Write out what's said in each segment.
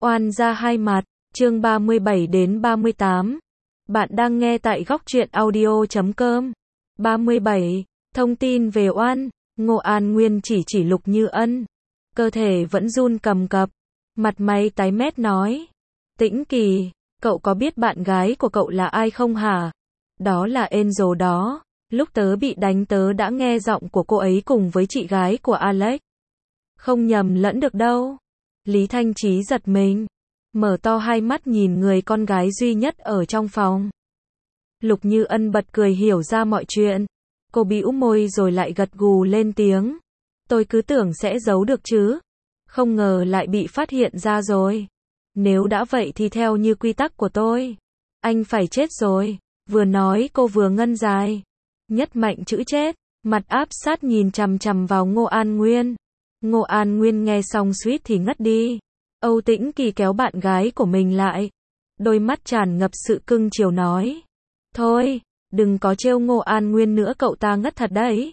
Oan gia hai mặt, chương 37 đến 38. Bạn đang nghe tại góc truyện audio.com. 37. Thông tin về Oan. Ngô An Nguyên chỉ Lục Như Ân. Cơ thể vẫn run cầm cập. Mặt mày tái mét nói. Tĩnh Kỳ, cậu có biết bạn gái của cậu là ai không hả? Đó là Angel đó. Lúc tớ bị đánh tớ đã nghe giọng của cô ấy cùng với chị gái của Alex. Không nhầm lẫn được đâu. Lý Thanh Chí giật mình, mở to hai mắt nhìn người con gái duy nhất ở trong phòng. Lục Như Ân bật cười hiểu ra mọi chuyện. Cô bĩu môi rồi lại gật gù lên tiếng. Tôi cứ tưởng sẽ giấu được chứ. Không ngờ lại bị phát hiện ra rồi. Nếu đã vậy thì theo như quy tắc của tôi, anh phải chết rồi. Vừa nói cô vừa ngân dài. Nhất mạnh chữ chết, mặt áp sát nhìn chằm chằm vào Ngô An Nguyên. Ngô An Nguyên nghe xong suýt thì ngất đi. Âu Tĩnh Kỳ kéo bạn gái của mình lại. Đôi mắt tràn ngập sự cưng chiều nói. Thôi, đừng có trêu Ngô An Nguyên nữa, cậu ta ngất thật đấy.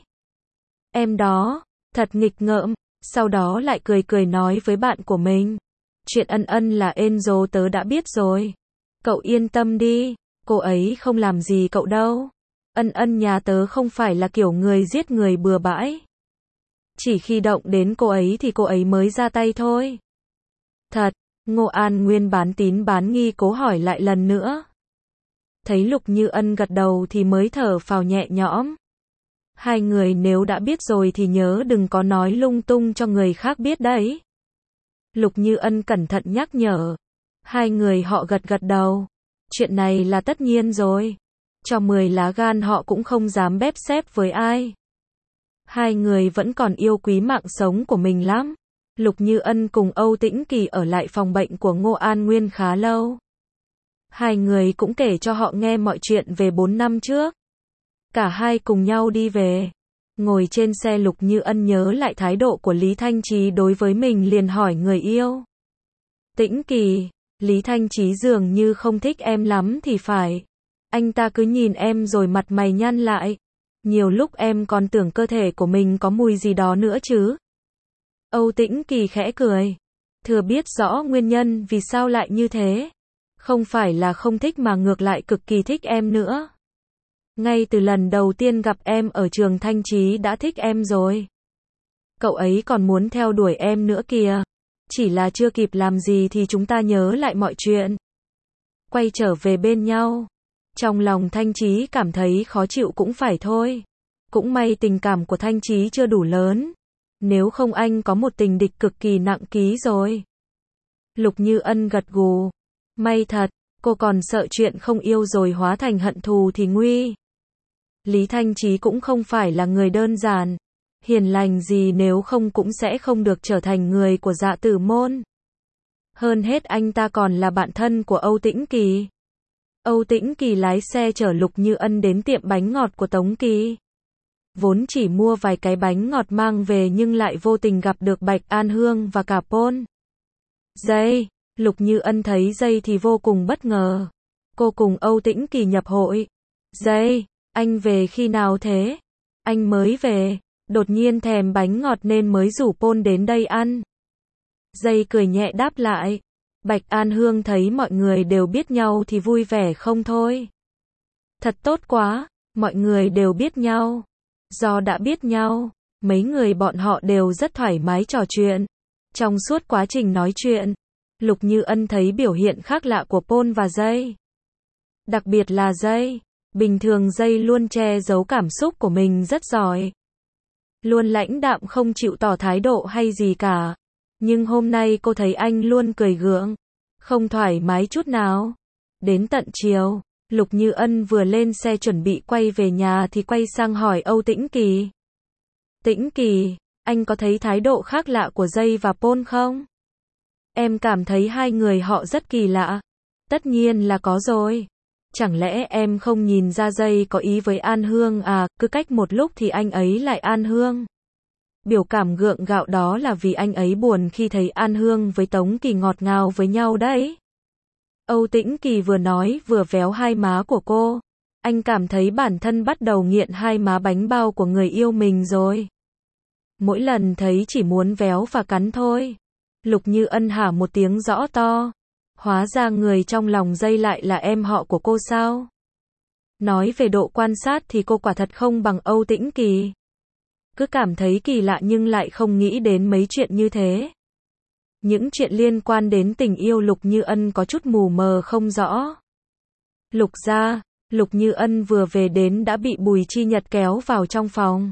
Em đó, thật nghịch ngợm. Sau đó lại cười nói với bạn của mình. Chuyện Ân Ân là Angel tớ đã biết rồi. Cậu yên tâm đi, cô ấy không làm gì cậu đâu. Ân Ân nhà tớ không phải là kiểu người giết người bừa bãi. Chỉ khi động đến cô ấy thì cô ấy mới ra tay thôi. Thật, Ngô An Nguyên bán tín bán nghi cố hỏi lại lần nữa. Thấy Lục Như Ân gật đầu thì mới thở phào nhẹ nhõm. Hai người nếu đã biết rồi thì nhớ đừng có nói lung tung cho người khác biết đấy. Lục Như Ân cẩn thận nhắc nhở. Hai người họ gật đầu. Chuyện này là tất nhiên rồi. Cho 10 lá gan họ cũng không dám bép xép với ai. Hai người vẫn còn yêu quý mạng sống của mình lắm. Lục Như Ân cùng Âu Tĩnh Kỳ ở lại phòng bệnh của Ngô An Nguyên khá lâu. Hai người cũng kể cho họ nghe mọi chuyện về 4 năm trước. Cả hai cùng nhau đi về. Ngồi trên xe Lục Như Ân nhớ lại thái độ của Lý Thanh Chí đối với mình liền hỏi người yêu. Tĩnh Kỳ, Lý Thanh Chí dường như không thích em lắm thì phải. Anh ta cứ nhìn em rồi mặt mày nhăn lại. Nhiều lúc em còn tưởng cơ thể của mình có mùi gì đó nữa chứ. Âu Tĩnh Kỳ khẽ cười. Thừa biết rõ nguyên nhân vì sao lại như thế. Không phải là không thích mà ngược lại cực kỳ thích em nữa. Ngay từ lần đầu tiên gặp em ở trường Thanh Chí đã thích em rồi. Cậu ấy còn muốn theo đuổi em nữa kìa. Chỉ là chưa kịp làm gì thì chúng ta nhớ lại mọi chuyện. Quay trở về bên nhau. Trong lòng Thanh Chí cảm thấy khó chịu cũng phải thôi. Cũng may tình cảm của Thanh Chí chưa đủ lớn. Nếu không anh có một tình địch cực kỳ nặng ký rồi. Lục Như Ân gật gù. May thật, cô còn sợ chuyện không yêu rồi hóa thành hận thù thì nguy. Lý Thanh Chí cũng không phải là người đơn giản. Hiền lành gì nếu không cũng sẽ không được trở thành người của Dạ Tử Môn. Hơn hết anh ta còn là bạn thân của Âu Tĩnh Kỳ. Âu Tĩnh Kỳ lái xe chở Lục Như Ân đến tiệm bánh ngọt của Tống Kỳ. Vốn chỉ mua vài cái bánh ngọt mang về nhưng lại vô tình gặp được Bạch An Hương và cả Pôn. Dây, Lục Như Ân thấy Dây thì vô cùng bất ngờ. Cô cùng Âu Tĩnh Kỳ nhập hội. Dây, anh về khi nào thế? Anh mới về, đột nhiên thèm bánh ngọt nên mới rủ Pôn đến đây ăn. Dây cười nhẹ đáp lại. Bạch An Hương thấy mọi người đều biết nhau thì vui vẻ không thôi. Thật tốt quá, mọi người đều biết nhau. Do đã biết nhau, mấy người bọn họ đều rất thoải mái trò chuyện. Trong suốt quá trình nói chuyện, Lục Như Ân thấy biểu hiện khác lạ của Pôn và Dây. Đặc biệt là Dây. Bình thường Dây luôn che giấu cảm xúc của mình rất giỏi. Luôn lãnh đạm không chịu tỏ thái độ hay gì cả. Nhưng hôm nay cô thấy anh luôn cười gượng. Không thoải mái chút nào. Đến tận chiều, Lục Như Ân vừa lên xe chuẩn bị quay về nhà thì quay sang hỏi Âu Tĩnh Kỳ. Tĩnh Kỳ, anh có thấy thái độ khác lạ của Dây và Pôn không? Em cảm thấy hai người họ rất kỳ lạ. Tất nhiên là có rồi. Chẳng lẽ em không nhìn ra Dây có ý với An Hương à, cứ cách một lúc thì anh ấy lại An Hương. Biểu cảm gượng gạo đó là vì anh ấy buồn khi thấy An Hương với Tống Kỳ ngọt ngào với nhau đấy. Âu Tĩnh Kỳ vừa nói vừa véo hai má của cô. Anh cảm thấy bản thân bắt đầu nghiện hai má bánh bao của người yêu mình rồi. Mỗi lần thấy chỉ muốn véo và cắn thôi. Lục Như Ân hả một tiếng rõ to. Hóa ra người trong lòng dây lại là em họ của cô sao? Nói về độ quan sát thì cô quả thật không bằng Âu Tĩnh Kỳ. Cứ cảm thấy kỳ lạ nhưng lại không nghĩ đến mấy chuyện như thế. Những chuyện liên quan đến tình yêu Lục Như Ân có chút mù mờ không rõ. Lục gia, Lục Như Ân vừa về đến đã bị Bùi Chi Nhật kéo vào trong phòng.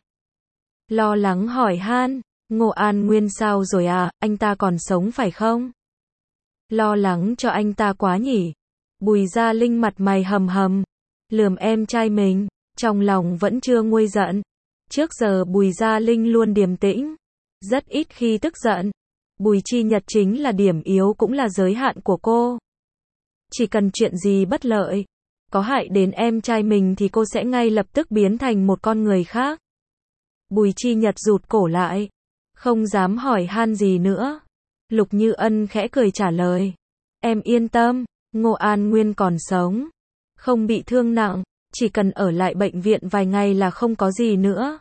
Lo lắng hỏi han, Ngô An Nguyên sao rồi à, anh ta còn sống phải không? Lo lắng cho anh ta quá nhỉ. Bùi Gia Linh mặt mày hầm hầm, lườm em trai mình, trong lòng vẫn chưa nguôi giận. Trước giờ Bùi Gia Linh luôn điềm tĩnh, rất ít khi tức giận. Bùi Chi Nhật chính là điểm yếu cũng là giới hạn của cô. Chỉ cần chuyện gì bất lợi, có hại đến em trai mình thì cô sẽ ngay lập tức biến thành một con người khác. Bùi Chi Nhật rụt cổ lại, không dám hỏi han gì nữa. Lục Như Ân khẽ cười trả lời. Em yên tâm, Ngô An Nguyên còn sống, không bị thương nặng, chỉ cần ở lại bệnh viện vài ngày là không có gì nữa.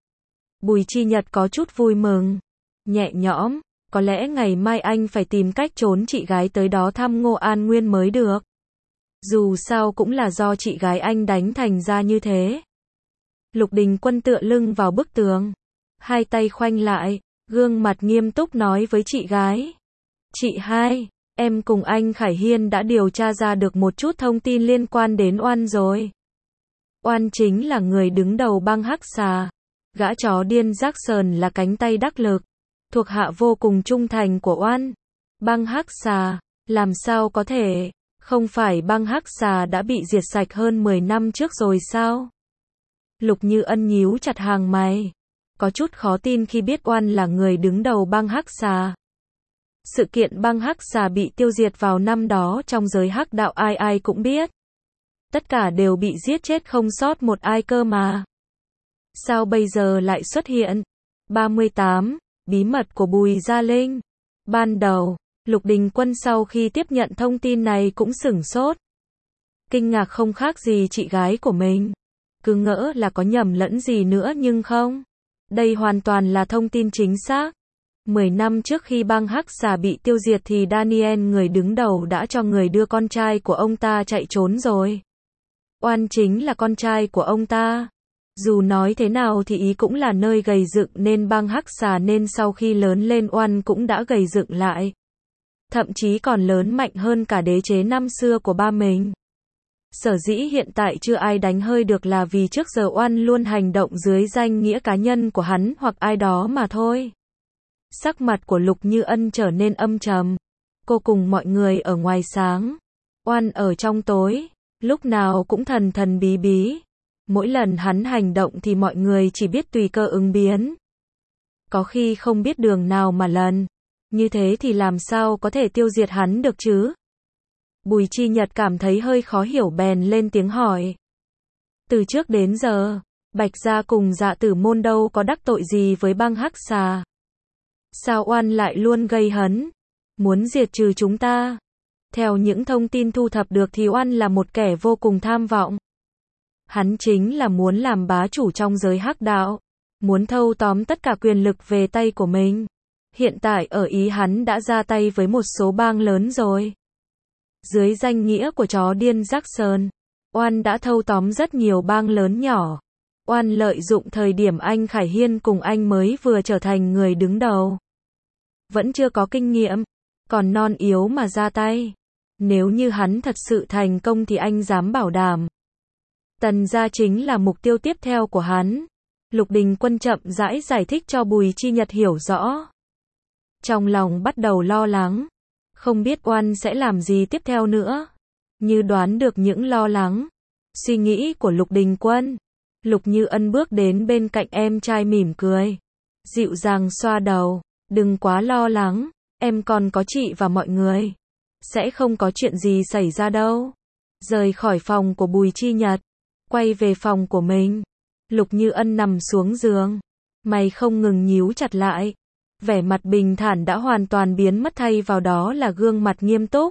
Bùi Chi Nhật có chút vui mừng, nhẹ nhõm, có lẽ ngày mai anh phải tìm cách trốn chị gái tới đó thăm Ngô An Nguyên mới được. Dù sao cũng là do chị gái anh đánh thành ra như thế. Lục Đình Quân tựa lưng vào bức tường, hai tay khoanh lại, gương mặt nghiêm túc nói với chị gái. Chị hai, em cùng anh Khải Hiên đã điều tra ra được một chút thông tin liên quan đến Oan rồi. Oan chính là người đứng đầu băng Hắc Xà. Gã chó điên Jackson là cánh tay đắc lực, thuộc hạ vô cùng trung thành của Oan. Băng Hắc Xà, làm sao có thể, không phải băng Hắc Xà đã bị diệt sạch hơn 10 năm trước rồi sao? Lục Như Ân nhíu chặt hàng mày, có chút khó tin khi biết Oan là người đứng đầu băng Hắc Xà. Sự kiện băng Hắc Xà bị tiêu diệt vào năm đó trong giới hắc đạo ai ai cũng biết. Tất cả đều bị giết chết không sót một ai cơ mà. Sao bây giờ lại xuất hiện? 38. Bí mật của Bùi Gia Linh. Ban đầu, Lục Đình Quân sau khi tiếp nhận thông tin này cũng sửng sốt. Kinh ngạc không khác gì chị gái của mình. Cứ ngỡ là có nhầm lẫn gì nữa nhưng không. Đây hoàn toàn là thông tin chính xác. 10 năm trước khi băng Hắc Xà bị tiêu diệt thì Daniel người đứng đầu đã cho người đưa con trai của ông ta chạy trốn rồi. Oan chính là con trai của ông ta. Dù nói thế nào thì ý cũng là nơi gầy dựng nên băng Hắc Xà nên sau khi lớn lên Oan cũng đã gầy dựng lại. Thậm chí còn lớn mạnh hơn cả đế chế năm xưa của ba mình. Sở dĩ hiện tại chưa ai đánh hơi được là vì trước giờ Oan luôn hành động dưới danh nghĩa cá nhân của hắn hoặc ai đó mà thôi. Sắc mặt của Lục Như Ân trở nên âm trầm. Cô cùng mọi người ở ngoài sáng, Oan ở trong tối, lúc nào cũng thần thần bí bí. Mỗi lần hắn hành động thì mọi người chỉ biết tùy cơ ứng biến. Có khi không biết đường nào mà lần. Như thế thì làm sao có thể tiêu diệt hắn được chứ? Bùi Chi Nhật cảm thấy hơi khó hiểu bèn lên tiếng hỏi. Từ trước đến giờ, Bạch Gia cùng Dạ Tử Môn đâu có đắc tội gì với băng Hắc Xà. Sao Oan lại luôn gây hấn, muốn diệt trừ chúng ta? Theo những thông tin thu thập được thì Oan là một kẻ vô cùng tham vọng. Hắn chính là muốn làm bá chủ trong giới hắc đạo, muốn thâu tóm tất cả quyền lực về tay của mình. Hiện tại ở Ý hắn đã ra tay với một số bang lớn rồi. Dưới danh nghĩa của chó điên Jackson, Oan đã thâu tóm rất nhiều bang lớn nhỏ. Oan lợi dụng thời điểm anh Khải Hiên cùng anh mới vừa trở thành người đứng đầu. Vẫn chưa có kinh nghiệm, còn non yếu mà ra tay. Nếu như hắn thật sự thành công thì anh dám bảo đảm. Tần gia chính là mục tiêu tiếp theo của hắn. Lục Đình Quân chậm rãi giải thích cho Bùi Chi Nhật hiểu rõ. Trong lòng bắt đầu lo lắng. Không biết Oan sẽ làm gì tiếp theo nữa. Như đoán được những lo lắng, suy nghĩ của Lục Đình Quân, Lục Như Ân bước đến bên cạnh em trai mỉm cười. Dịu dàng xoa đầu. Đừng quá lo lắng. Em còn có chị và mọi người. Sẽ không có chuyện gì xảy ra đâu. Rời khỏi phòng của Bùi Chi Nhật, quay về phòng của mình. Lục Như Ân nằm xuống giường. Mày không ngừng nhíu chặt lại. Vẻ mặt bình thản đã hoàn toàn biến mất thay vào đó là gương mặt nghiêm túc.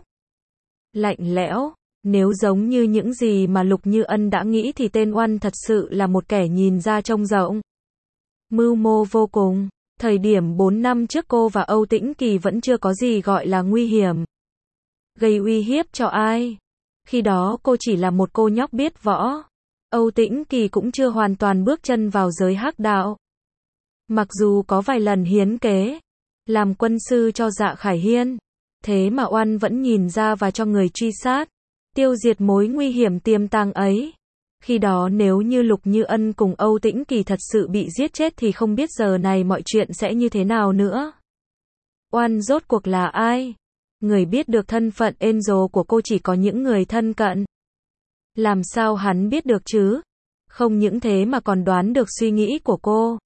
Lạnh lẽo. Nếu giống như những gì mà Lục Như Ân đã nghĩ thì tên Oan thật sự là một kẻ nhìn ra trông rộng. Mưu mô vô cùng. Thời điểm 4 năm trước cô và Âu Tĩnh Kỳ vẫn chưa có gì gọi là nguy hiểm. Gây uy hiếp cho ai? Khi đó cô chỉ là một cô nhóc biết võ. Âu Tĩnh Kỳ cũng chưa hoàn toàn bước chân vào giới hắc đạo. Mặc dù có vài lần hiến kế, làm quân sư cho Dạ Khải Hiên, thế mà Oan vẫn nhìn ra và cho người truy sát, tiêu diệt mối nguy hiểm tiềm tàng ấy. Khi đó nếu như Lục Như Ân cùng Âu Tĩnh Kỳ thật sự bị giết chết thì không biết giờ này mọi chuyện sẽ như thế nào nữa. Oan rốt cuộc là ai? Người biết được thân phận Angel của cô chỉ có những người thân cận. Làm sao hắn biết được chứ? Không những thế mà còn đoán được suy nghĩ của cô.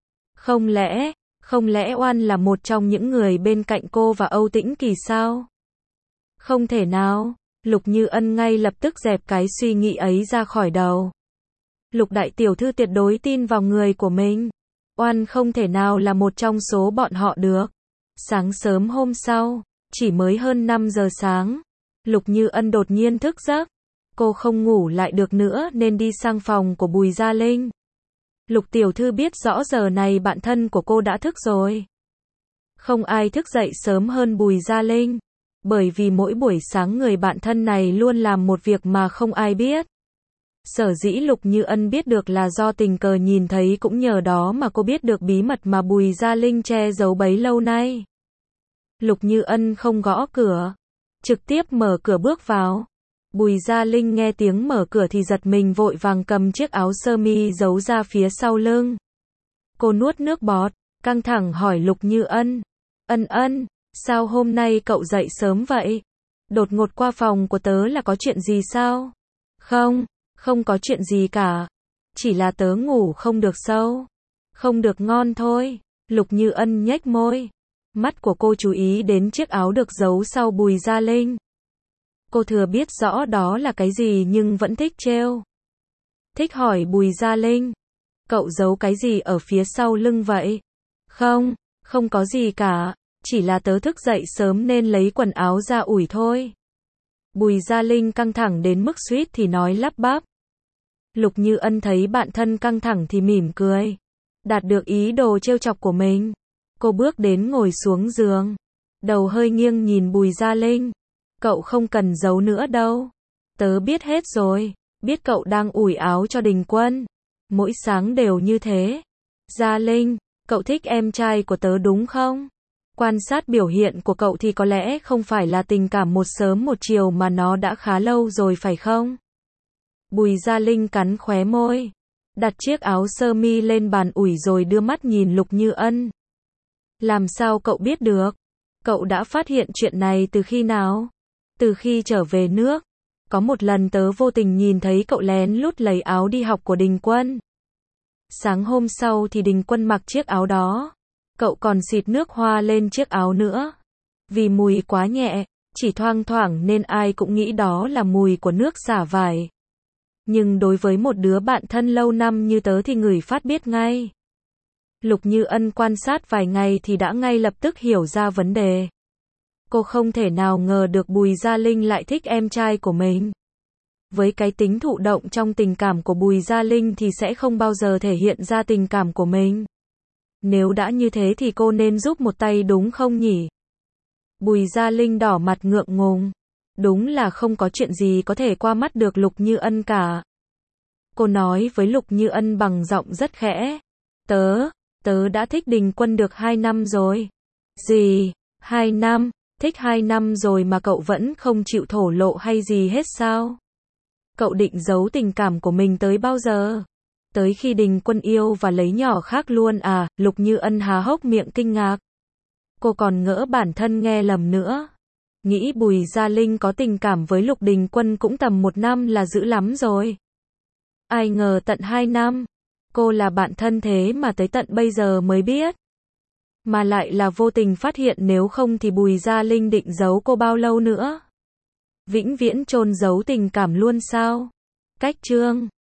Không lẽ Oan là một trong những người bên cạnh cô và Âu Tĩnh Kỳ sao? Không thể nào. Lục Như Ân ngay lập tức dẹp cái suy nghĩ ấy ra khỏi đầu. Lục đại tiểu thư tuyệt đối tin vào người của mình. Oan không thể nào là một trong số bọn họ được. Sáng sớm hôm sau, chỉ mới hơn 5 giờ sáng, Lục Như Ân đột nhiên thức giấc. Cô không ngủ lại được nữa nên đi sang phòng của Bùi Gia Linh. Lục tiểu thư biết rõ giờ này bạn thân của cô đã thức rồi. Không ai thức dậy sớm hơn Bùi Gia Linh. Bởi vì mỗi buổi sáng người bạn thân này luôn làm một việc mà không ai biết. Sở dĩ Lục Như Ân biết được là do tình cờ nhìn thấy, cũng nhờ đó mà cô biết được bí mật mà Bùi Gia Linh che giấu bấy lâu nay. Lục Như Ân không gõ cửa, trực tiếp mở cửa bước vào. Bùi Gia Linh nghe tiếng mở cửa thì giật mình vội vàng cầm chiếc áo sơ mi giấu ra phía sau lưng. Cô nuốt nước bọt, căng thẳng hỏi Lục Như Ân. Ân, sao hôm nay cậu dậy sớm vậy? Đột ngột qua phòng của tớ là có chuyện gì sao? Không có chuyện gì cả. Chỉ là tớ ngủ không được sâu. Không được ngon thôi. Lục Như Ân nhếch môi. Mắt của cô chú ý đến chiếc áo được giấu sau Bùi Gia Linh. Cô thừa biết rõ đó là cái gì nhưng vẫn thích trêu. Thích hỏi Bùi Gia Linh. Cậu giấu cái gì ở phía sau lưng vậy? Không có gì cả. Chỉ là tớ thức dậy sớm nên lấy quần áo ra ủi thôi. Bùi Gia Linh căng thẳng đến mức suýt thì nói lắp bắp. Lục Như Ân thấy bạn thân căng thẳng thì mỉm cười. Đạt được ý đồ trêu chọc của mình. Cô bước đến ngồi xuống giường. Đầu hơi nghiêng nhìn Bùi Gia Linh. Cậu không cần giấu nữa đâu. Tớ biết hết rồi. Biết cậu đang ủi áo cho Đình Quân. Mỗi sáng đều như thế. Gia Linh, cậu thích em trai của tớ đúng không? Quan sát biểu hiện của cậu thì có lẽ không phải là tình cảm một sớm một chiều mà nó đã khá lâu rồi phải không? Bùi Gia Linh cắn khóe môi. Đặt chiếc áo sơ mi lên bàn ủi rồi đưa mắt nhìn Lục Như Ân. Làm sao cậu biết được? Cậu đã phát hiện chuyện này từ khi nào? Từ khi trở về nước. Có một lần tớ vô tình nhìn thấy cậu lén lút lấy áo đi học của Đình Quân. Sáng hôm sau thì Đình Quân mặc chiếc áo đó. Cậu còn xịt nước hoa lên chiếc áo nữa. Vì mùi quá nhẹ, chỉ thoang thoảng nên ai cũng nghĩ đó là mùi của nước xả vải. Nhưng đối với một đứa bạn thân lâu năm như tớ thì ngửi phát biết ngay. Lục Như Ân quan sát vài ngày thì đã ngay lập tức hiểu ra vấn đề. Cô không thể nào ngờ được Bùi Gia Linh lại thích em trai của mình. Với cái tính thụ động trong tình cảm của Bùi Gia Linh thì sẽ không bao giờ thể hiện ra tình cảm của mình. Nếu đã như thế thì cô nên giúp một tay đúng không nhỉ? Bùi Gia Linh đỏ mặt ngượng ngùng. Đúng là không có chuyện gì có thể qua mắt được Lục Như Ân cả. Cô nói với Lục Như Ân bằng giọng rất khẽ. Tớ đã thích Đình Quân được 2 năm rồi. Gì? 2 năm? Thích 2 năm rồi mà cậu vẫn không chịu thổ lộ hay gì hết sao? Cậu định giấu tình cảm của mình tới bao giờ? Tới khi Đình Quân yêu và lấy nhỏ khác luôn à? Lục Như Ân há hốc miệng kinh ngạc. Cô còn ngỡ bản thân nghe lầm nữa. Nghĩ Bùi Gia Linh có tình cảm với Lục Đình Quân cũng tầm 1 năm là dữ lắm rồi. Ai ngờ tận 2 năm. Cô là bạn thân thế mà tới tận bây giờ mới biết. Mà lại là vô tình phát hiện, nếu không thì Bùi Gia Linh định giấu cô bao lâu nữa? Vĩnh viễn chôn giấu tình cảm luôn sao? Cách chương